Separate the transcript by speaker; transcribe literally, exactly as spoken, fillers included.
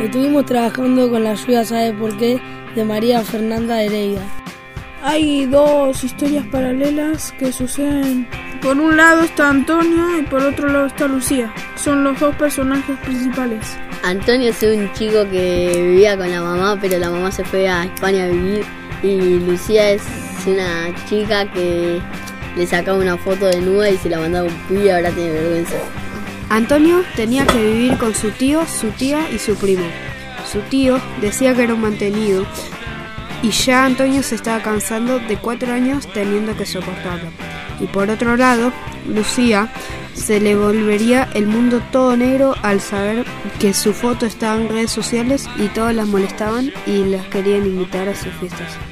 Speaker 1: Estuvimos trabajando con la ayuda ¿Sabe por qué? De María Fernanda Heredia.
Speaker 2: Hay dos historias paralelas que suceden. Por un lado está Antonio y por otro lado está Lucía. Son los dos personajes principales.
Speaker 3: Antonio es un chico que vivía con la mamá, pero la mamá se fue a España a vivir. Y Lucía es una chica que le sacaba una foto desnuda y se la mandaba a un pibe y ahora tiene vergüenza.
Speaker 4: Antonio tenía que vivir con su tío, su tía y su primo. Su tío decía que era un mantenido y ya Antonio se estaba cansando de cuatro años teniendo que soportarlo. Y por otro lado, Lucía se le volvería el mundo todo negro al saber que su foto estaba en redes sociales y todos las molestaban y las querían invitar a sus fiestas.